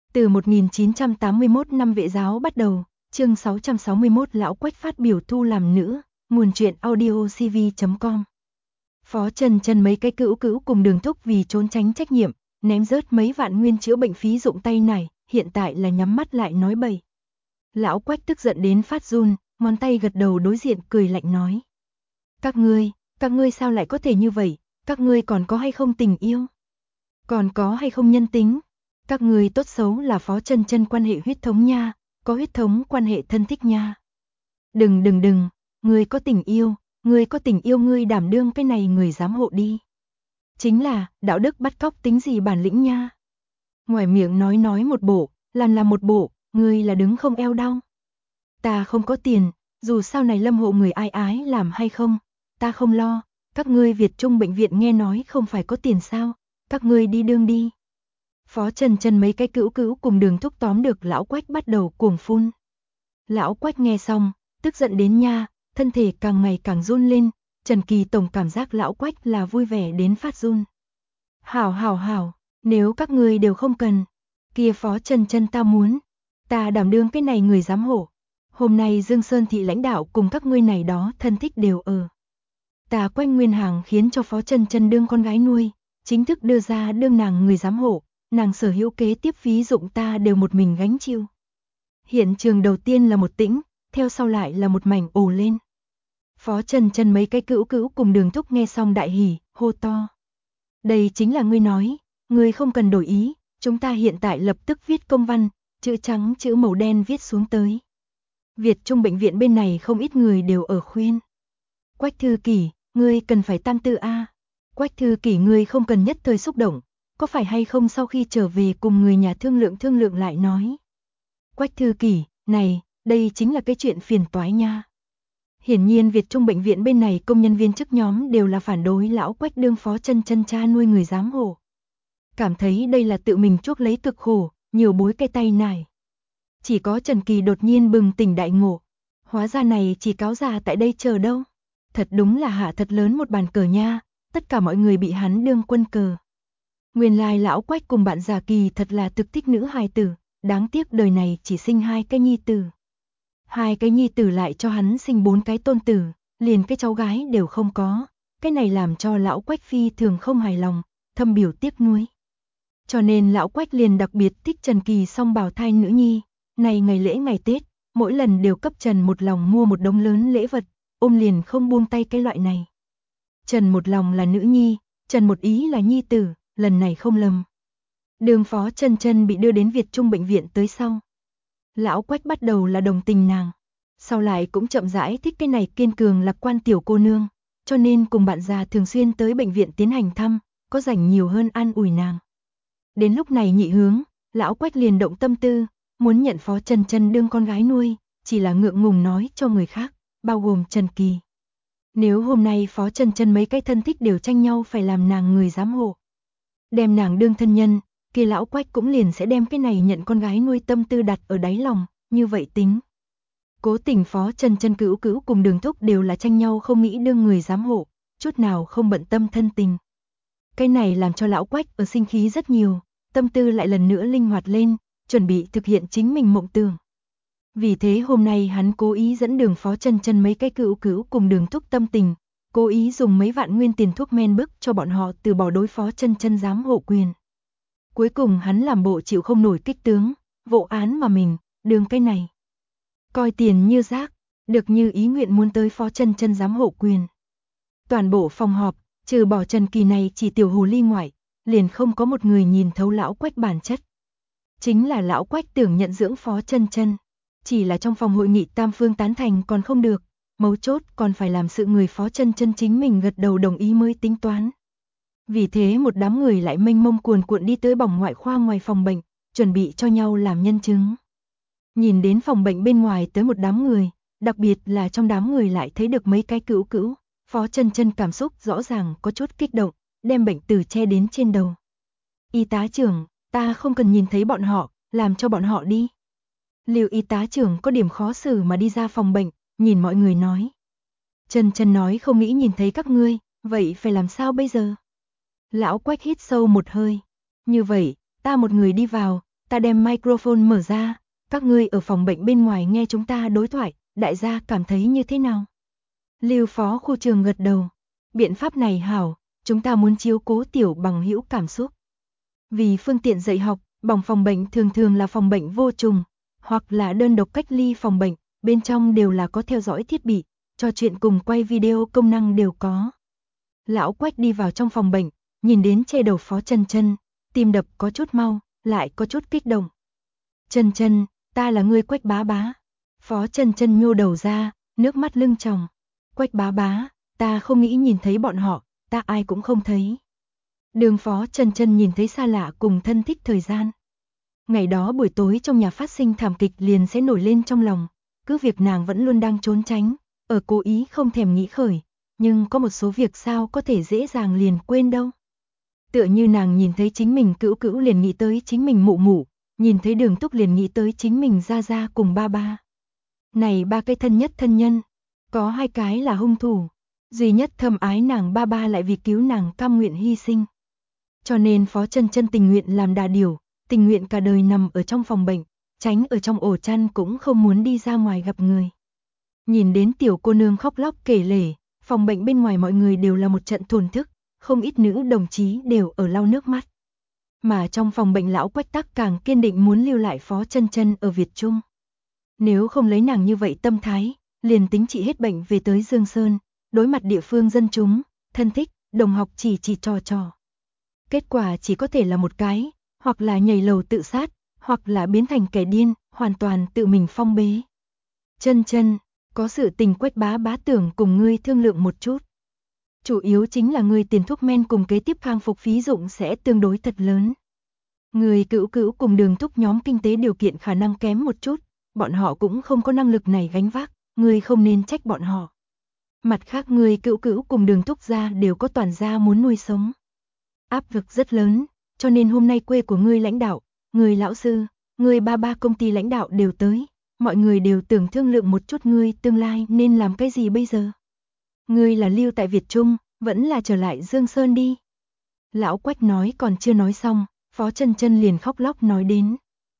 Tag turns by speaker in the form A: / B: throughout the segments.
A: Từ 1981 năm Vệ giáo bắt đầu, chương 661 Lão Quách phát biểu thu làm nữ, nguồn truyện audiocv.com. Phó Trần Trần mấy cái cữu cùng Đường Thúc vì trốn tránh trách nhiệm, ném rớt mấy vạn nguyên chữa bệnh phí dụng tay này, hiện tại là nhắm mắt lại nói bậy. Lão Quách tức giận đến phát run, ngón tay gật đầu đối diện cười lạnh nói. Các ngươi sao lại có thể như vậy, các ngươi còn có hay không tình yêu? Còn có hay không nhân tính? Các ngươi tốt xấu là Phó Trần Trần quan hệ huyết thống nha, có huyết thống quan hệ thân thích nha. Đừng, ngươi có tình yêu ngươi đảm đương cái này người giám hộ đi. Chính là, đạo đức bắt cóc tính gì bản lĩnh nha. Ngoài miệng nói một bộ, làm một bộ, ngươi là đứng không eo đau. Ta không có tiền, dù sao này lâm hộ người ai ái làm hay không, ta không lo, các ngươi Việt Trung bệnh viện nghe nói không phải có tiền sao, các ngươi đi đương đi. Phó Trần Trần mấy cái cữu cùng Đường Thúc tóm được Lão Quách bắt đầu cuồng phun. Lão Quách nghe xong, tức giận đến nha, thân thể càng ngày càng run lên, Trần Kỳ tổng cảm giác Lão Quách là vui vẻ đến phát run. Hảo, nếu các ngươi đều không cần, kia Phó Trần Trần ta muốn, ta đảm đương cái này người giám hộ. Hôm nay Dương Sơn thị lãnh đạo cùng các ngươi này đó thân thích đều ở. Ta Quách Nguyên Hàng khiến cho Phó Trần Trần đương con gái nuôi, chính thức đưa ra đương nàng người giám hộ, nàng sở hữu kế tiếp phí dụng ta đều một mình gánh chịu. Hiện trường đầu tiên là một tĩnh, theo sau lại là một mảnh ồ lên. Phó Trần Trần mấy cái cữu cùng Đường Thúc nghe xong đại hỉ, hô to. Đây chính là ngươi nói, ngươi không cần đổi ý, chúng ta hiện tại lập tức viết công văn, chữ trắng chữ màu đen viết xuống tới. Việt Trung bệnh viện bên này không ít người đều ở khuyên. Quách Thư Kỷ, ngươi cần phải tam tư a. Quách Thư Kỷ ngươi không cần nhất thời xúc động, có phải hay không sau khi trở về cùng người nhà thương lượng lại nói. Quách Thư Kỷ, này, đây chính là cái chuyện phiền toái nha. Hiển nhiên Việt Trung bệnh viện bên này công nhân viên chức nhóm đều là phản đối Lão Quách đương Phó Trần Trần cha nuôi người giám hộ. Cảm thấy đây là tự mình chuốc lấy cực khổ, nhiều bối cái tay nải. Chỉ có Trần Kỳ đột nhiên bừng tỉnh đại ngộ, hóa ra này chỉ cáo già tại đây chờ đâu. Thật đúng là hạ thật lớn một bàn cờ nha, tất cả mọi người bị hắn đương quân cờ. Nguyên lai Lão Quách cùng bạn già Kỳ thật là thực thích nữ hài tử, đáng tiếc đời này chỉ sinh 2 cái nhi tử. 2 cái nhi tử lại cho hắn sinh 4 cái tôn tử, liền cái cháu gái đều không có, cái này làm cho Lão Quách phi thường không hài lòng, thâm biểu tiếc nuối. Cho nên Lão Quách liền đặc biệt thích Trần Kỳ song bào thai nữ nhi, này ngày lễ ngày Tết, mỗi lần đều cấp Trần một lòng mua một đống lớn lễ vật, ôm liền không buông tay cái loại này. Trần một lòng là nữ nhi, Trần một ý là nhi tử, lần này không lầm. Đường Phó Trần Trần bị đưa đến Việt Trung bệnh viện tới sau. Lão Quách bắt đầu là đồng tình nàng, sau lại cũng chậm rãi thích cái này kiên cường lạc quan tiểu cô nương, cho nên cùng bạn già thường xuyên tới bệnh viện tiến hành thăm, có rảnh nhiều hơn an ủi nàng. Đến lúc này nhị hướng, Lão Quách liền động tâm tư, muốn nhận Phó Trần Trần đương con gái nuôi, chỉ là ngượng ngùng nói cho người khác, bao gồm Trần Kỳ. Nếu hôm nay Phó Trần Trần mấy cái thân thích đều tranh nhau phải làm nàng người giám hộ, đem nàng đương thân nhân, kia Lão Quách cũng liền sẽ đem cái này nhận con gái nuôi tâm tư đặt ở đáy lòng, như vậy tính. Cố tình Phó Trần Trần cữu cùng Đường Thúc đều là tranh nhau không nghĩ đương người giám hộ, chút nào không bận tâm thân tình. Cái này làm cho Lão Quách ở sinh khí rất nhiều, tâm tư lại lần nữa linh hoạt lên, chuẩn bị thực hiện chính mình mộng tưởng. Vì thế hôm nay hắn cố ý dẫn Đường Phó Trần Trần mấy cái cữu cùng Đường Thúc tâm tình, cố ý dùng mấy vạn nguyên tiền thuốc men bức cho bọn họ từ bỏ đối Phó Trần Trần giám hộ quyền. Cuối cùng hắn làm bộ chịu không nổi kích tướng, vụ án mà mình, đường cái này. Coi tiền như rác, được như ý nguyện muốn tới Phó Trần Trần giám hộ quyền. Toàn bộ phòng họp, trừ bỏ Trần Kỳ này chỉ tiểu hồ ly ngoại, liền không có một người nhìn thấu Lão Quách bản chất. Chính là Lão Quách tưởng nhận dưỡng Phó Trần Trần, chỉ là trong phòng hội nghị tam phương tán thành còn không được, mấu chốt còn phải làm sự người Phó Trần Trần chính mình gật đầu đồng ý mới tính toán. Vì thế một đám người lại mênh mông cuồn cuộn đi tới bỏng ngoại khoa ngoài phòng bệnh, chuẩn bị cho nhau làm nhân chứng. Nhìn đến phòng bệnh bên ngoài tới một đám người, đặc biệt là trong đám người lại thấy được mấy cái cữu, Phó Trần Trần cảm xúc rõ ràng có chút kích động, đem bệnh tử che đến trên đầu. Y tá trưởng, ta không cần nhìn thấy bọn họ, làm cho bọn họ đi. Liệu y tá trưởng có điểm khó xử mà đi ra phòng bệnh, nhìn mọi người nói. Trần Trần nói không nghĩ nhìn thấy các ngươi, vậy phải làm sao bây giờ? Lão Quách hít sâu một hơi. Như vậy, ta một người đi vào, ta đem microphone mở ra, các ngươi ở phòng bệnh bên ngoài nghe chúng ta đối thoại, đại gia cảm thấy như thế nào? Lưu phó khu trường gật đầu. Biện pháp này hảo, chúng ta muốn chiếu cố tiểu bằng hữu cảm xúc. Vì phương tiện dạy học, phòng bệnh thường thường là phòng bệnh vô trùng, hoặc là đơn độc cách ly phòng bệnh, bên trong đều là có theo dõi thiết bị, trò chuyện cùng quay video công năng đều có. Lão Quách đi vào trong phòng bệnh, nhìn đến che đầu Phó Chân Chân, tim đập có chút mau, lại có chút kích động. Chân Chân, ta là người Quách bá bá. Phó Chân Chân nhô đầu ra, nước mắt lưng tròng. Quách bá bá, ta không nghĩ nhìn thấy bọn họ, ta ai cũng không thấy. Đường Phó Chân Chân nhìn thấy xa lạ cùng thân thích thời gian. Ngày đó buổi tối trong nhà phát sinh thảm kịch liền sẽ nổi lên trong lòng, cứ việc nàng vẫn luôn đang trốn tránh, ở cố ý không thèm nghĩ khởi, nhưng có một số việc sao có thể dễ dàng liền quên đâu. Tựa như nàng nhìn thấy chính mình cữu cữu liền nghĩ tới chính mình mụ mụ, nhìn thấy Đường Túc liền nghĩ tới chính mình gia gia cùng ba ba. Này ba cái thân nhất thân nhân, có hai cái là hung thủ, duy nhất thâm ái nàng ba ba lại vì cứu nàng cam nguyện hy sinh. Cho nên Phó Chân Chân tình nguyện làm đà điểu, tình nguyện cả đời nằm ở trong phòng bệnh, tránh ở trong ổ chăn cũng không muốn đi ra ngoài gặp người. Nhìn đến tiểu cô nương khóc lóc kể lể, phòng bệnh bên ngoài mọi người đều là một trận thổn thức, không ít nữ đồng chí đều ở lau nước mắt. Mà trong phòng bệnh lão Quách Tắc càng kiên định muốn lưu lại Phó Chân Chân ở Việt Trung. Nếu không lấy nàng như vậy tâm thái, liền tính trị hết bệnh về tới Dương Sơn, đối mặt địa phương dân chúng, thân thích, đồng học chỉ trò. Kết quả chỉ có thể là một cái, hoặc là nhảy lầu tự sát, hoặc là biến thành kẻ điên, hoàn toàn tự mình phong bế. Chân Chân, có sự tình Quách bá bá tưởng cùng ngươi thương lượng một chút. Chủ yếu chính là ngươi tiền thuốc men cùng kế tiếp khang phục phí dụng sẽ tương đối thật lớn. Người cữu cữu cùng Đường Thúc nhóm kinh tế điều kiện khả năng kém một chút, bọn họ cũng không có năng lực này gánh vác, ngươi không nên trách bọn họ. Mặt khác người cữu cữu cùng Đường Thúc gia đều có toàn gia muốn nuôi sống. Áp lực rất lớn, cho nên hôm nay quê của ngươi lãnh đạo, người lão sư, người ba ba công ty lãnh đạo đều tới, mọi người đều tưởng thương lượng một chút ngươi tương lai nên làm cái gì bây giờ. Ngươi là lưu tại Việt Trung, vẫn là trở lại Dương Sơn đi. Lão Quách nói còn chưa nói xong, Phó Chân Chân liền khóc lóc nói đến.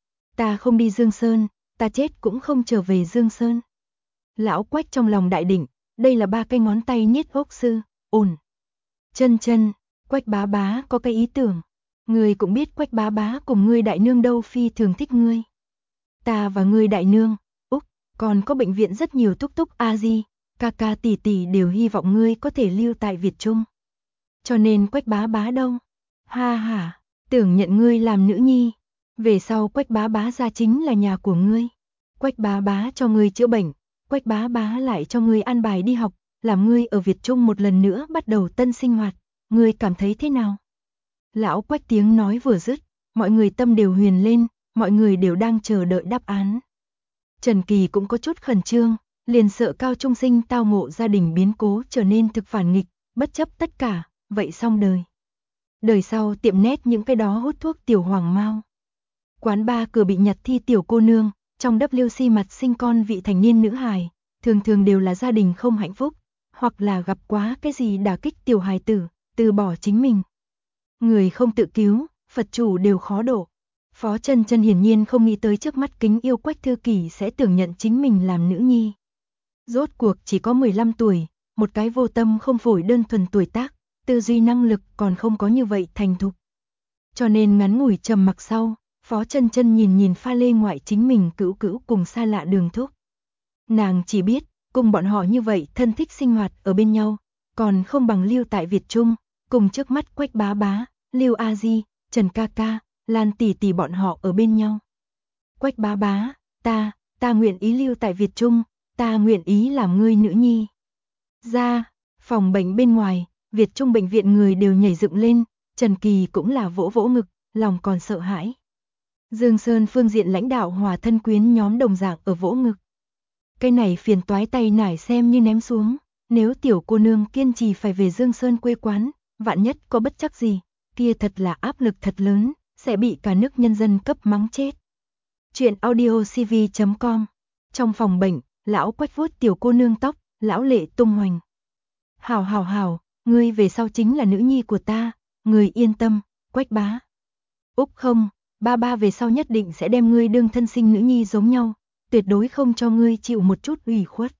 A: Ta không đi Dương Sơn, ta chết cũng không trở về Dương Sơn. Lão Quách trong lòng đại định, đây là ba cái ngón tay niết ốc sư, ổn. Chân Chân, Quách bá bá có cái ý tưởng. Ngươi cũng biết Quách bá bá cùng ngươi đại nương đâu phi thường thích ngươi. Ta và ngươi đại nương, Úc, còn có bệnh viện rất nhiều túc túc a di, ca ca tỷ tỷ đều hy vọng ngươi có thể lưu tại Việt Trung. Cho nên Quách bá bá đâu? Ha ha, tưởng nhận ngươi làm nữ nhi. Về sau Quách bá bá ra chính là nhà của ngươi. Quách bá bá cho ngươi chữa bệnh, Quách bá bá lại cho ngươi an bài đi học, làm ngươi ở Việt Trung một lần nữa bắt đầu tân sinh hoạt. Ngươi cảm thấy thế nào? Lão Quách tiếng nói vừa dứt, mọi người tâm đều huyền lên, mọi người đều đang chờ đợi đáp án. Trần Kỳ cũng có chút khẩn trương, liền sợ cao trung sinh tao ngộ gia đình biến cố trở nên thực phản nghịch, bất chấp tất cả, vậy xong đời. Đời sau tiệm nét những cái đó hút thuốc tiểu hoàng mao. Quán bar cửa bị nhặt thi tiểu cô nương, trong WC mặt sinh con vị thành niên nữ hài, thường thường đều là gia đình không hạnh phúc, hoặc là gặp quá cái gì đả kích tiểu hài tử, từ bỏ chính mình. Người không tự cứu, Phật chủ đều khó độ. Phó Chân Chân hiển nhiên không nghĩ tới trước mắt kính yêu Quách Thư Kỳ sẽ tưởng nhận chính mình làm nữ nhi. Rốt cuộc chỉ có 15 tuổi, một cái vô tâm không phổi đơn thuần tuổi tác, tư duy năng lực còn không có như vậy thành thục. Cho nên ngắn ngủi trầm mặc sau, Phó Chân Chân nhìn pha lê ngoại chính mình cữu cữu cùng xa lạ Đường Thúc. Nàng chỉ biết, cùng bọn họ như vậy thân thích sinh hoạt ở bên nhau, còn không bằng lưu tại Việt Trung, cùng trước mắt Quách bá bá, Lưu A Di, Trần ca ca, Lan tỷ tỷ bọn họ ở bên nhau. Quách bá bá, ta nguyện ý lưu tại Việt Trung, ta nguyện ý làm ngươi nữ nhi. Ra, phòng bệnh bên ngoài, Việt Trung bệnh viện người đều nhảy dựng lên, Trần Kỳ cũng là vỗ vỗ ngực, lòng còn sợ hãi. Dương Sơn phương diện lãnh đạo hòa thân quyến nhóm đồng dạng ở vỗ ngực. Cái này phiền toái tay nải xem như ném xuống, nếu tiểu cô nương kiên trì phải về Dương Sơn quê quán, vạn nhất có bất trắc gì, kia thật là áp lực thật lớn, sẽ bị cả nước nhân dân cấp mắng chết. Chuyện audiocv.com. Trong phòng bệnh, lão Quách vuốt tiểu cô nương tóc, lão lệ tung hoành. Hảo, ngươi về sau chính là nữ nhi của ta, người yên tâm, Quách bá. Úc không, ba ba về sau nhất định sẽ đem ngươi đương thân sinh nữ nhi giống nhau, tuyệt đối không cho ngươi chịu một chút ủy khuất.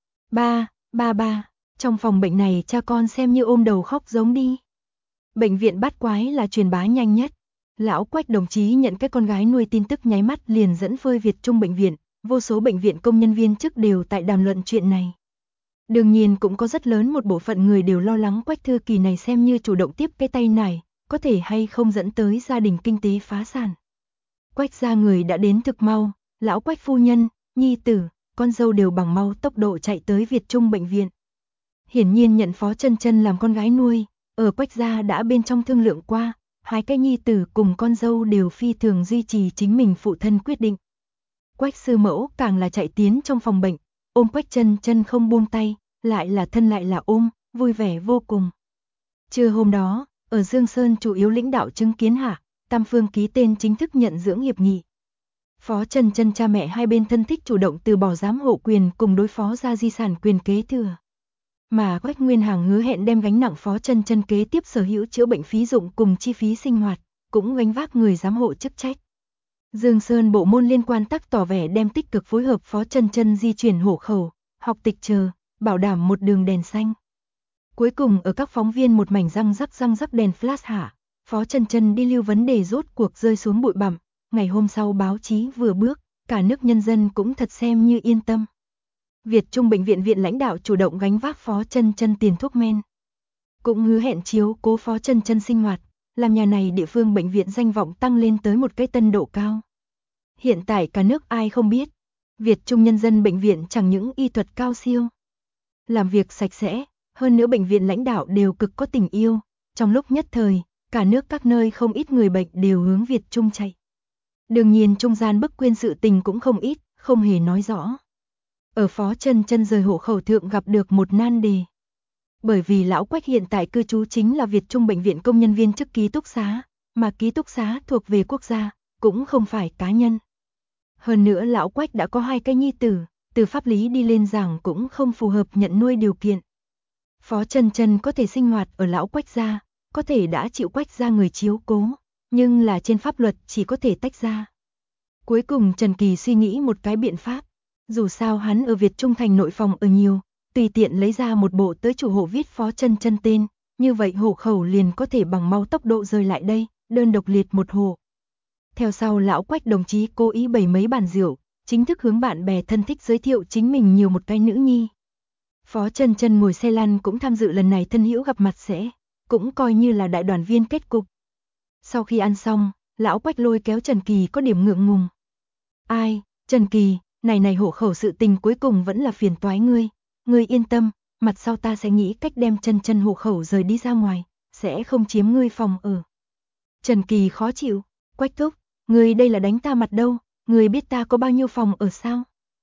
A: Ba, trong phòng bệnh này cha con xem như ôm đầu khóc giống đi. Bệnh viện Bát Quái là truyền bá nhanh nhất. Lão Quách đồng chí nhận cái con gái nuôi tin tức nháy mắt liền dẫn phơi Việt Trung bệnh viện, vô số bệnh viện công nhân viên chức đều tại đàm luận chuyện này. Đương nhiên cũng có rất lớn một bộ phận người đều lo lắng Quách Thư Kỳ này xem như chủ động tiếp cái tay này, có thể hay không dẫn tới gia đình kinh tế phá sản. Quách gia người đã đến thực mau, lão Quách phu nhân, nhi tử, con dâu đều bằng mau tốc độ chạy tới Việt Trung bệnh viện. Hiển nhiên nhận Phó Chân Chân làm con gái nuôi, ở Quách gia đã bên trong thương lượng qua, hai cái nhi tử cùng con dâu đều phi thường duy trì chính mình phụ thân quyết định. Quách sư mẫu càng là chạy tiến trong phòng bệnh, ôm Quách Chân Chân không buông tay, lại là thân lại là ôm, vui vẻ vô cùng. Trưa hôm đó, ở Dương Sơn chủ yếu lãnh đạo chứng kiến hạ, tam phương ký tên chính thức nhận dưỡng hiệp nghị. Phó Chân Chân cha mẹ hai bên thân thích chủ động từ bỏ giám hộ quyền cùng đối phó ra di sản quyền kế thừa. Mà Quách Nguyên Hằng hứa hẹn đem gánh nặng Phó Chân Chân kế tiếp sở hữu chữa bệnh phí dụng cùng chi phí sinh hoạt, cũng gánh vác người giám hộ chức trách. Dương Sơn bộ môn liên quan tắc tỏ vẻ đem tích cực phối hợp Phó Chân Chân di chuyển hộ khẩu, học tịch chờ, bảo đảm một đường đèn xanh. Cuối cùng ở các phóng viên một mảnh răng rắc đèn flash hạ, Phó Chân Chân đi lưu vấn đề rốt cuộc rơi xuống bụi bặm, ngày hôm sau báo chí vừa bước, cả nước nhân dân cũng thật xem như yên tâm. Việt Trung bệnh viện viện lãnh đạo chủ động gánh vác Phó Chân Chân tiền thuốc men. Cũng hứa hẹn chiếu cố Phó Chân Chân sinh hoạt, làm nhà này địa phương bệnh viện danh vọng tăng lên tới một cái tân độ cao. Hiện tại cả nước ai không biết, Việt Trung nhân dân bệnh viện chẳng những y thuật cao siêu, làm việc sạch sẽ, hơn nữa bệnh viện lãnh đạo đều cực có tình yêu, trong lúc nhất thời, cả nước các nơi không ít người bệnh đều hướng Việt Trung chạy. Đương nhiên trung gian bức quyên sự tình cũng không ít, không hề nói rõ. Ở Phó Chân Chân rời hộ khẩu thượng gặp được một nan đề. Bởi vì lão Quách hiện tại cư trú chính là Việt Trung bệnh viện công nhân viên chức ký túc xá, mà ký túc xá thuộc về quốc gia, cũng không phải cá nhân. Hơn nữa lão Quách đã có hai cái nhi tử, từ pháp lý đi lên giảng cũng không phù hợp nhận nuôi điều kiện. Phó Chân Chân có thể sinh hoạt ở lão Quách gia, có thể đã chịu Quách gia người chiếu cố, nhưng là trên pháp luật chỉ có thể tách ra. Cuối cùng Trần Kỳ suy nghĩ một cái biện pháp, dù sao hắn ở Việt Trung thành nội phòng ở nhiều, tùy tiện lấy ra một bộ tới chủ hộ viết Phó Chân Chân tên, như vậy hộ khẩu liền có thể bằng mau tốc độ rời lại đây, đơn độc liệt một hộ. Theo sau lão Quách đồng chí cố ý bày mấy bàn rượu, chính thức hướng bạn bè thân thích giới thiệu chính mình nhiều một cái nữ nhi. Phó Chân Chân ngồi xe lăn cũng tham dự lần này thân hữu gặp mặt sẽ, cũng coi như là đại đoàn viên kết cục. Sau khi ăn xong, lão Quách lôi kéo Trần Kỳ có điểm ngượng ngùng. Ai, Trần Kỳ, này hộ khẩu sự tình cuối cùng vẫn là phiền toái ngươi yên tâm, mặt sau ta sẽ nghĩ cách đem Chân Chân hộ khẩu rời đi ra ngoài, sẽ không chiếm ngươi phòng ở. Trần Kỳ khó chịu, Quách thúc, ngươi đây là đánh ta mặt đâu, ngươi biết ta có bao nhiêu phòng ở sao?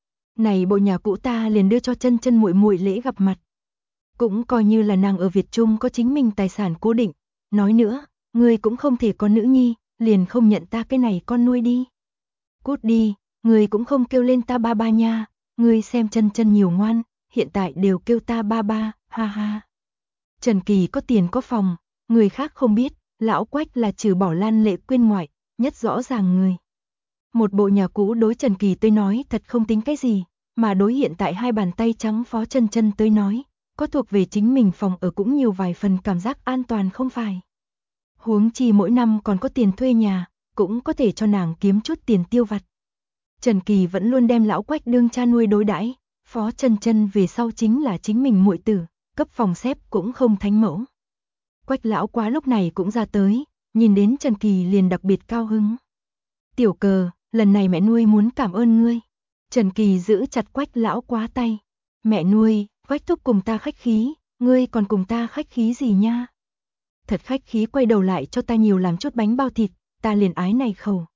A: Này bộ nhà cũ ta liền đưa cho Chân Chân muội muội lễ gặp mặt. Cũng coi như là nàng ở Việt Trung có chính mình tài sản cố định, nói nữa, ngươi cũng không thể có nữ nhi, liền không nhận ta cái này con nuôi đi. Cút đi, ngươi cũng không kêu lên ta ba ba nha, ngươi xem Chân Chân nhiều ngoan, hiện tại đều kêu ta ba ba, ha ha. Trần Kỳ có tiền có phòng, người khác không biết, lão Quách là trừ bỏ Lan Lệ Quyên ngoại, nhất rõ ràng người. Một bộ nhà cũ đối Trần Kỳ tới nói thật không tính cái gì, mà đối hiện tại hai bàn tay trắng Phó Chân Chân tới nói, có thuộc về chính mình phòng ở cũng nhiều vài phần cảm giác an toàn không phải. Huống chi mỗi năm còn có tiền thuê nhà, cũng có thể cho nàng kiếm chút tiền tiêu vặt. Trần Kỳ vẫn luôn đem lão Quách đương cha nuôi đối đãi, Phó Chân Chân về sau chính là chính mình muội tử, cấp phòng xếp cũng không thánh mẫu. Quách lão quá lúc này cũng ra tới, nhìn đến Trần Kỳ liền đặc biệt cao hứng. Tiểu Cờ, lần này mẹ nuôi muốn cảm ơn ngươi. Trần Kỳ giữ chặt Quách lão quá tay. Mẹ nuôi, Quách thúc cùng ta khách khí, ngươi còn cùng ta khách khí gì nha? Thật khách khí, quay đầu lại cho ta nhiều làm chút bánh bao thịt, ta liền ái này khẩu.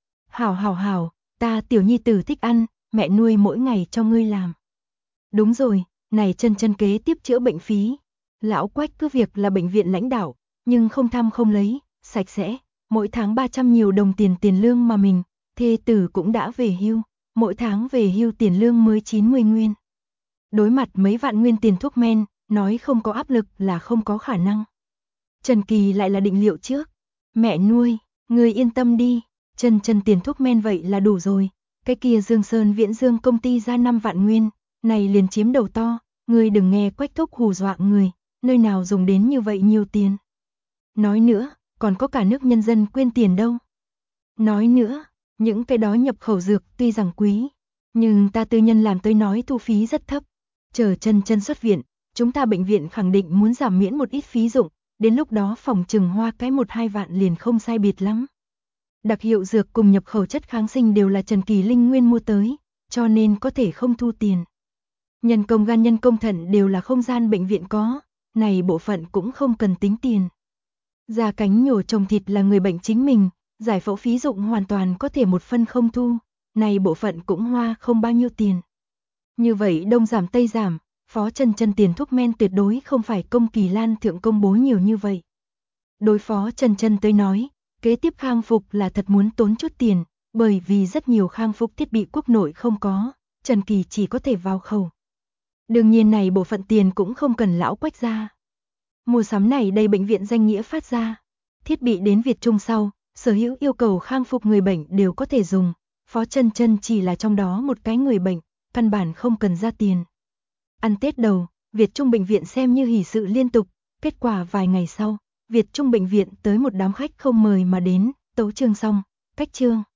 A: Hảo, ta tiểu nhi tử thích ăn, mẹ nuôi mỗi ngày cho ngươi làm. Đúng rồi, này Chân Chân kế tiếp chữa bệnh phí. Lão Quách cứ việc là bệnh viện lãnh đạo, nhưng không tham không lấy, sạch sẽ, mỗi tháng 300 nhiều đồng tiền lương mà mình, thê tử cũng đã về hưu, mỗi tháng về hưu tiền lương mới 90 nguyên. Đối mặt mấy vạn nguyên tiền thuốc men, nói không có áp lực là không có khả năng. Trần Kỳ lại là định liệu trước. Mẹ nuôi, ngươi yên tâm đi, Chân chân tiền thuốc men vậy là đủ rồi, cái kia Dương Sơn Viễn Dương công ty ra 5 vạn nguyên, này liền chiếm đầu to, ngươi đừng nghe Quách thúc hù dọa người, nơi nào dùng đến như vậy nhiều tiền. Nói nữa, còn có cả nước nhân dân quyên tiền đâu. Nói nữa, những cái đó nhập khẩu dược tuy rằng quý, nhưng ta tư nhân làm tới nói thu phí rất thấp. Chờ chân chân xuất viện, chúng ta bệnh viện khẳng định muốn giảm miễn một ít phí dụng, đến lúc đó phòng trừng hoa cái 1-2 vạn liền không sai biệt lắm. Đặc hiệu dược cùng nhập khẩu chất kháng sinh đều là Trần Kỳ Linh nguyên mua tới, cho nên có thể không thu tiền. Nhân công gan nhân công thận đều là không gian bệnh viện có, này bộ phận cũng không cần tính tiền. Gia cánh nhổ trồng thịt là người bệnh chính mình, giải phẫu phí dụng hoàn toàn có thể một phân không thu, này bộ phận cũng hoa không bao nhiêu tiền. Như vậy đông giảm tây giảm, Phó Chân Chân tiền thuốc men tuyệt đối không phải công Kỳ Lan thượng công bố nhiều như vậy. Đối Phó Chân Chân tới nói, kế tiếp khang phục là thật muốn tốn chút tiền, bởi vì rất nhiều khang phục thiết bị quốc nội không có, Trần Kỳ chỉ có thể vào khẩu. Đương nhiên này bộ phận tiền cũng không cần lão Quách ra. Mua sắm này đây bệnh viện danh nghĩa phát ra. Thiết bị đến Việt Trung sau, sở hữu yêu cầu khang phục người bệnh đều có thể dùng. Phó Chân Chân chỉ là trong đó một cái người bệnh, căn bản không cần ra tiền. Ăn Tết đầu, Việt Trung bệnh viện xem như hỷ sự liên tục, kết quả vài ngày sau, Việt Trung bệnh viện tới một đám khách không mời mà đến, tấu chương xong, cách chương.